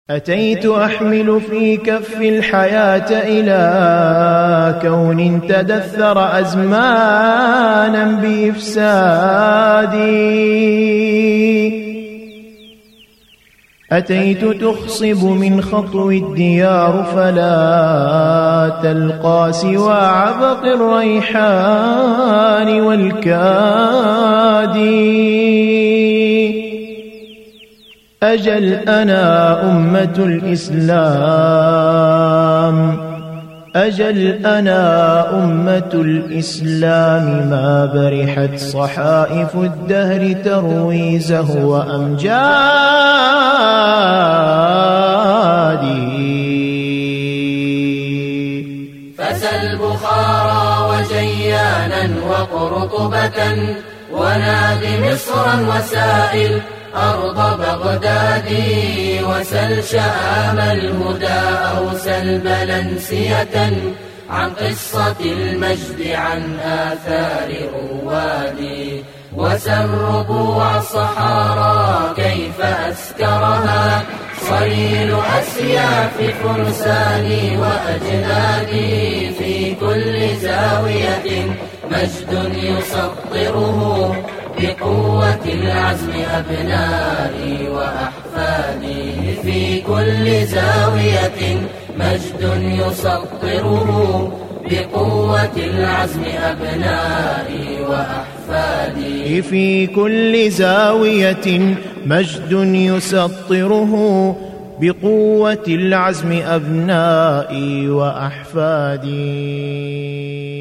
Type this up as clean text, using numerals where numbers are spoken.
أتيت أحمل في كف الحياة إلى كون تدثر أزمانا بإفسادي. أتيت تخصب من خطو الديار فلا تلقى سوى عبق الريحان والكادي. أجل أنا أمة الإسلام، أجل أنا أمة الإسلام، ما برحت صحائف الدهر تروي زهو أمجادي. فسل بخارى وجيانا وقرطبة وناد مصرا وسائل أرض بغداد، وسل شآم الهدى أو سل بلنسية عن قصة المجد عن آثار روادي. وسل ربوع الصحارى كيف أسكرها صليل أسياف فرساني وأجنادي. في كل زاوية مجد يسطره بقوة العزم أبنائي وأحفادي. في كل زاوية مجد يسطره بقوة العزم أبنائي وأحفادي. في كل زاوية مجد يسطره بقوة العزم أبنائي وأحفادي.